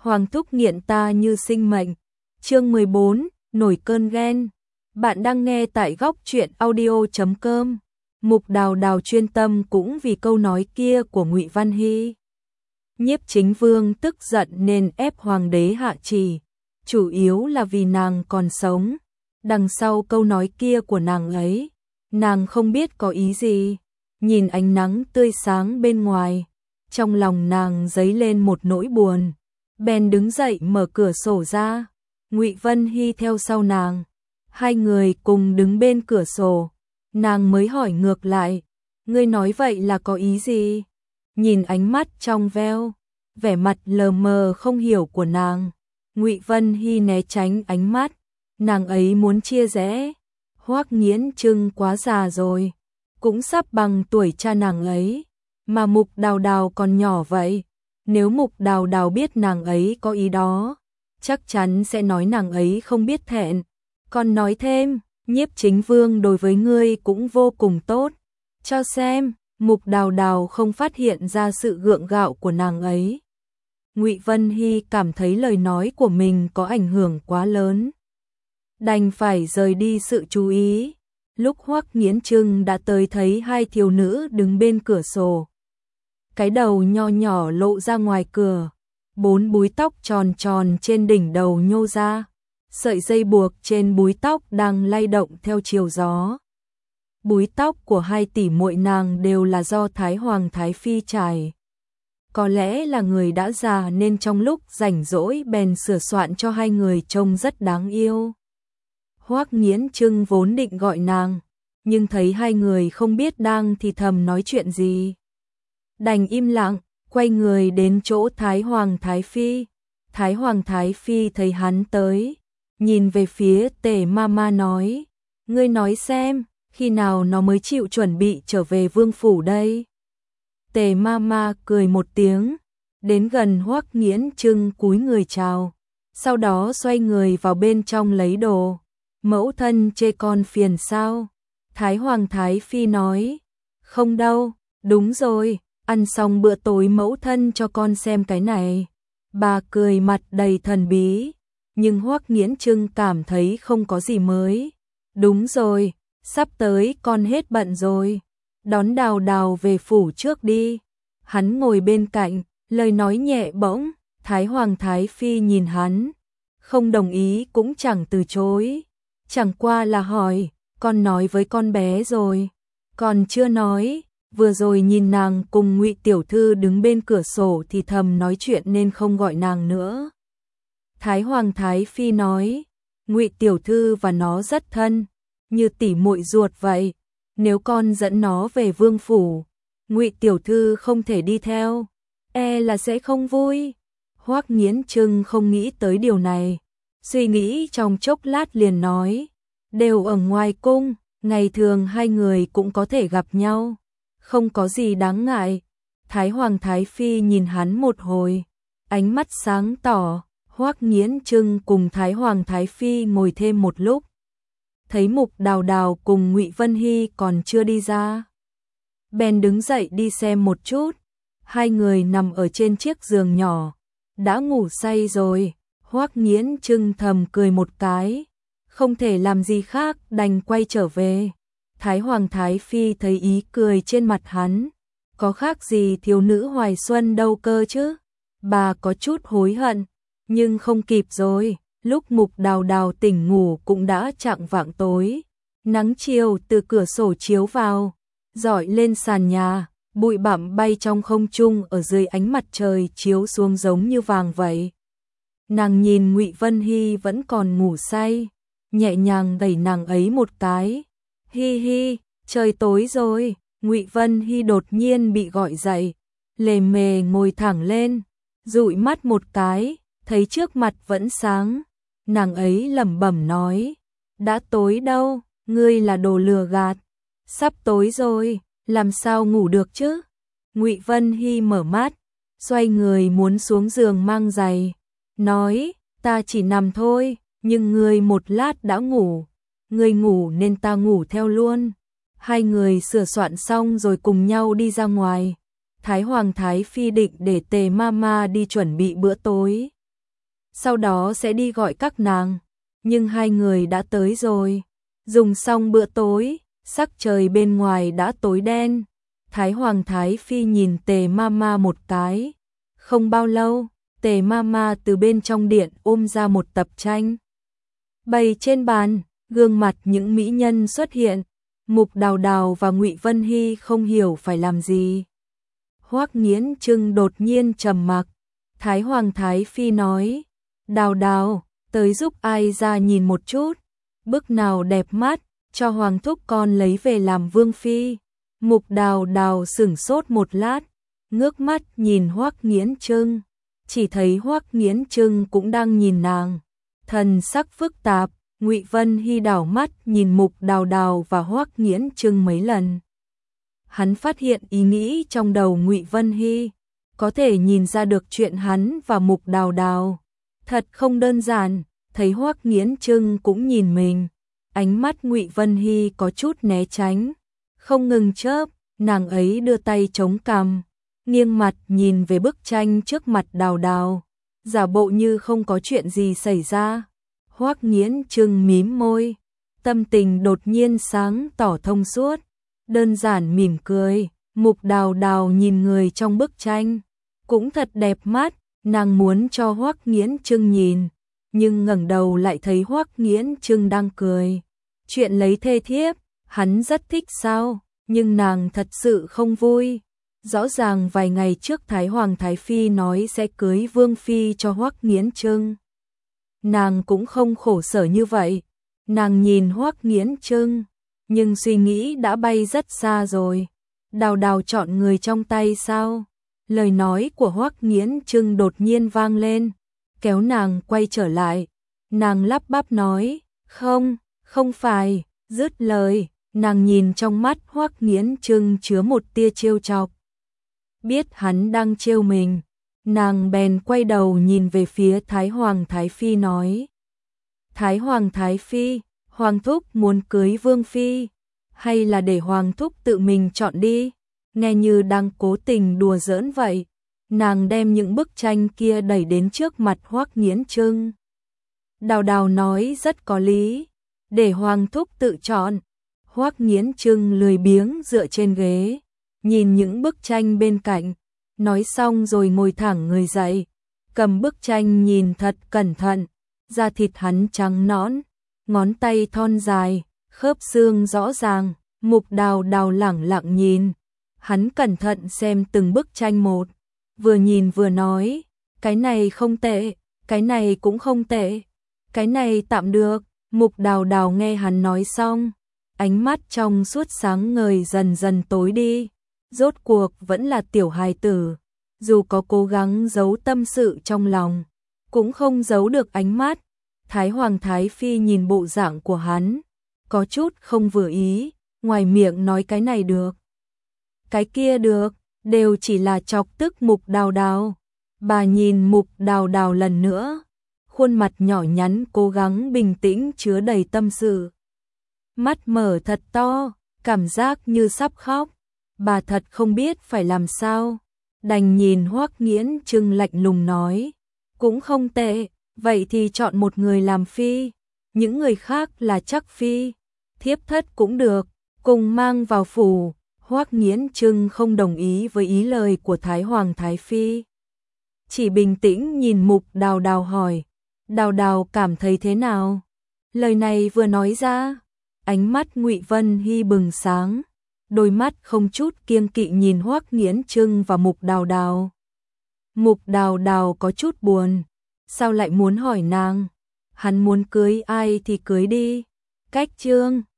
Hoàng thúc nghiện ta như sinh mệnh. Chương 14, nổi cơn ghen. Bạn đang nghe tại góc truyện audio.com. Mục Đào Đào chuyên tâm cũng vì câu nói kia của Ngụy Văn Hy. Nhiếp Chính Vương tức giận nên ép hoàng đế hạ chỉ, chủ yếu là vì nàng còn sống. Đằng sau câu nói kia của nàng ấy, nàng không biết có ý gì. Nhìn ánh nắng tươi sáng bên ngoài, trong lòng nàng dấy lên một nỗi buồn. Bèn đứng dậy mở cửa sổ ra, Ngụy Văn Hy theo sau nàng. Hai người cùng đứng bên cửa sổ, nàng mới hỏi ngược lại, ngươi nói vậy là có ý gì? Nhìn ánh mắt trong veo, vẻ mặt lờ mờ không hiểu của nàng, Ngụy Văn Hy né tránh ánh mắt, nàng ấy muốn chia rẽ. Hoắc Nghiễn Trưng quá già rồi, cũng sắp bằng tuổi cha nàng ấy, mà Mục Đào Đào còn nhỏ vậy. Nếu Mục Đào Đào biết nàng ấy có ý đó, chắc chắn sẽ nói nàng ấy không biết thẹn. Còn nói thêm, Nhiếp Chính Vương đối với ngươi cũng vô cùng tốt. Cho xem, Mục Đào Đào không phát hiện ra sự gượng gạo của nàng ấy. Ngụy Văn Hy cảm thấy lời nói của mình có ảnh hưởng quá lớn, đành phải rời đi sự chú ý. Lúc Hoắc Nghiễn Trưng đã tới thấy hai thiếu nữ đứng bên cửa sổ. Cái đầu nho nhỏ lộ ra ngoài cửa, 4 búi tóc tròn tròn trên đỉnh đầu nhô ra, sợi dây buộc trên búi tóc đang lay động theo chiều gió. Búi tóc của hai tỷ muội nàng đều là do Thái Hoàng Thái Phi trải. Có lẽ là người đã già nên trong lúc rảnh rỗi bèn sửa soạn cho hai người trông rất đáng yêu. Hoắc Nghiễn Trưng vốn định gọi nàng, nhưng thấy hai người không biết đang thì thầm nói chuyện gì, đành im lặng, quay người đến chỗ Thái Hoàng Thái Phi. Thái Hoàng Thái Phi thấy hắn tới, nhìn về phía Tề Mama nói, ngươi nói xem, khi nào nó mới chịu chuẩn bị trở về vương phủ đây? Tề Mama cười một tiếng, đến gần Hoắc Nghiễn Trưng cúi người chào, sau đó xoay người vào bên trong lấy đồ. Mẫu thân chê con phiền sao? Thái Hoàng Thái Phi nói, không đâu, đúng rồi, ăn xong bữa tối mẫu thân cho con xem cái này. Bà cười mặt đầy thần bí, nhưng Hoắc Nghiễn Trưng cảm thấy không có gì mới. Đúng rồi, sắp tới con hết bận rồi, đón Đào Đào về phủ trước đi. Hắn ngồi bên cạnh, lời nói nhẹ bỗng. Thái Hoàng Thái Phi nhìn hắn, không đồng ý cũng chẳng từ chối. Chẳng qua là hỏi, con nói với con bé rồi? Còn chưa nói, vừa rồi nhìn nàng cùng Ngụy tiểu thư đứng bên cửa sổ thì thầm nói chuyện nên không gọi nàng nữa. Thái Hoàng Thái Phi nói, Ngụy tiểu thư và nó rất thân, như tỷ muội ruột vậy. Nếu con dẫn nó về vương phủ, Ngụy tiểu thư không thể đi theo, e là sẽ không vui. Hoắc Nghiễn Trưng không nghĩ tới điều này, suy nghĩ trong chốc lát liền nói, đều ở ngoài cung, ngày thường hai người cũng có thể gặp nhau, không có gì đáng ngại. Thái Hoàng Thái Phi nhìn hắn một hồi, ánh mắt sáng tỏ. Hoắc Nghiễn Trưng cùng Thái Hoàng Thái Phi ngồi thêm một lúc, thấy Mục Đào Đào cùng Ngụy Văn Hy còn chưa đi ra, bèn đứng dậy đi xem một chút. Hai người nằm ở trên chiếc giường nhỏ, đã ngủ say rồi. Hoắc Nghiễn Trưng thầm cười một cái, không thể làm gì khác đành quay trở về. Thái Hoàng Thái Phi thấy ý cười trên mặt hắn, có khác gì thiếu nữ hoài xuân đâu cơ chứ. Bà có chút hối hận, nhưng không kịp rồi. Lúc Mục Đào Đào tỉnh ngủ cũng đã chạng vạng tối, nắng chiều từ cửa sổ chiếu vào, rọi lên sàn nhà, bụi bặm bay trong không trung ở dưới ánh mặt trời chiếu xuống giống như vàng vậy. Nàng nhìn Ngụy Văn Hy vẫn còn ngủ say, nhẹ nhàng đẩy nàng ấy một cái. Hi hi, trời tối rồi. Ngụy Văn Hy đột nhiên bị gọi dậy, lề mề ngồi thẳng lên, dụi mắt một cái, thấy trước mặt vẫn sáng. Nàng ấy lẩm bẩm nói, đã tối đâu, ngươi là đồ lừa gạt. Sắp tối rồi, làm sao ngủ được chứ? Ngụy Văn Hy mở mắt, xoay người muốn xuống giường mang giày, nói, ta chỉ nằm thôi, nhưng ngươi một lát đã ngủ, ngươi ngủ nên ta ngủ theo luôn. Hai người sửa soạn xong rồi cùng nhau đi ra ngoài. Thái Hoàng Thái Phi định để Tề Mama đi chuẩn bị bữa tối, sau đó sẽ đi gọi các nàng. Nhưng hai người đã tới rồi. Dùng xong bữa tối, sắc trời bên ngoài đã tối đen. Thái Hoàng Thái Phi nhìn Tề Mama một cái. Không bao lâu, Tề Mama từ bên trong điện ôm ra một tập tranh. Bày trên bàn, gương mặt những mỹ nhân xuất hiện. Mục Đào Đào và Ngụy Vân Hy không hiểu phải làm gì. Hoắc Nghiễn Trưng đột nhiên trầm mặc. Thái Hoàng Thái Phi nói, Đào Đào, tới giúp ai ra nhìn một chút. Bức nào đẹp mắt, cho Hoàng thúc con lấy về làm vương phi. Mục Đào Đào sửng sốt một lát, ngước mắt nhìn Hoắc Nghiễn Trưng. Chỉ thấy Hoắc Nghiễn Trưng cũng đang nhìn nàng. Thần sắc phức tạp, Ngụy Vân Hy đảo mắt nhìn Mục Đào Đào và Hoắc Nghiễn Trưng mấy lần. Hắn phát hiện ý nghĩ trong đầu Ngụy Vân Hy, có thể nhìn ra được chuyện hắn và Mục Đào Đào. Thật không đơn giản, thấy Hoắc Nghiễn Trưng cũng nhìn mình. Ánh mắt Ngụy Vân Hy có chút né tránh, không ngừng chớp, nàng ấy đưa tay chống cằm, nghiêng mặt nhìn về bức tranh trước mặt Đào Đào, giả bộ như không có chuyện gì xảy ra. Hoắc Nghiễn Trưng mím môi, tâm tình đột nhiên sáng tỏ thông suốt, đơn giản mỉm cười. Mục Đào Đào nhìn người trong bức tranh, cũng thật đẹp mắt, nàng muốn cho Hoắc Nghiễn Trưng nhìn, nhưng ngẩng đầu lại thấy Hoắc Nghiễn Trưng đang cười. Chuyện lấy thê thiếp, hắn rất thích sao, nhưng nàng thật sự không vui. Rõ ràng vài ngày trước Thái Hoàng Thái Phi nói sẽ cưới Vương Phi cho Hoắc Nghiễn Trưng. Nàng cũng không khổ sở như vậy. Nàng nhìn Hoắc Nghiễn Trưng, nhưng suy nghĩ đã bay rất xa rồi. Đào Đào chọn người trong tay sao? Lời nói của Hoắc Nghiễn Trưng đột nhiên vang lên, kéo nàng quay trở lại. Nàng lắp bắp nói, không phải, dứt lời, nàng nhìn trong mắt Hoắc Nghiễn Trưng chứa một tia trêu chọc. Biết hắn đang trêu mình, nàng bèn quay đầu nhìn về phía Thái Hoàng Thái Phi nói. Thái Hoàng Thái Phi, Hoàng thúc muốn cưới Vương Phi, hay là để Hoàng thúc tự mình chọn đi? Nghe như đang cố tình đùa giỡn vậy. Nàng đem những bức tranh kia đẩy đến trước mặt Hoắc Nghiễn Trưng. Đào Đào nói rất có lý, để Hoàng thúc tự chọn. Hoắc Nghiễn Trưng lười biếng dựa trên ghế, nhìn những bức tranh bên cạnh, nói xong rồi ngồi thẳng người dậy, cầm bức tranh nhìn thật cẩn thận. Da thịt hắn trắng nõn, ngón tay thon dài, khớp xương rõ ràng. Mục Đào Đào lẳng lặng nhìn, hắn cẩn thận xem từng bức tranh một, vừa nhìn vừa nói, cái này không tệ, cái này cũng không tệ, cái này tạm được. Mục Đào Đào nghe hắn nói xong, ánh mắt trong suốt sáng ngời dần dần tối đi. Rốt cuộc vẫn là tiểu hài tử, dù có cố gắng giấu tâm sự trong lòng, cũng không giấu được ánh mắt. Thái Hoàng Thái Phi nhìn bộ dạng của hắn, có chút không vừa ý, ngoài miệng nói cái này được, cái kia được, đều chỉ là chọc tức Mục Đào Đào. Bà nhìn Mục Đào Đào lần nữa, khuôn mặt nhỏ nhắn cố gắng bình tĩnh chứa đầy tâm sự. Mắt mở thật to, cảm giác như sắp khóc. Bà thật không biết phải làm sao, đành nhìn Hoắc Nghiễn Trưng lạnh lùng nói, cũng không tệ, vậy thì chọn một người làm phi, những người khác là chắc phi, thiếp thất cũng được, cùng mang vào phủ. Hoắc Nghiễn Trưng không đồng ý với ý lời của Thái Hoàng Thái Phi, chỉ bình tĩnh nhìn Mục Đào Đào hỏi, Đào Đào cảm thấy thế nào? Lời này vừa nói ra, ánh mắt Ngụy Vân Hy bừng sáng, đôi mắt không chút kiêng kỵ nhìn Hoắc Nghiễn Trưng và Mục Đào Đào. Mục Đào Đào có chút buồn, sao lại muốn hỏi nàng? Hắn muốn cưới ai thì cưới đi. Cách chương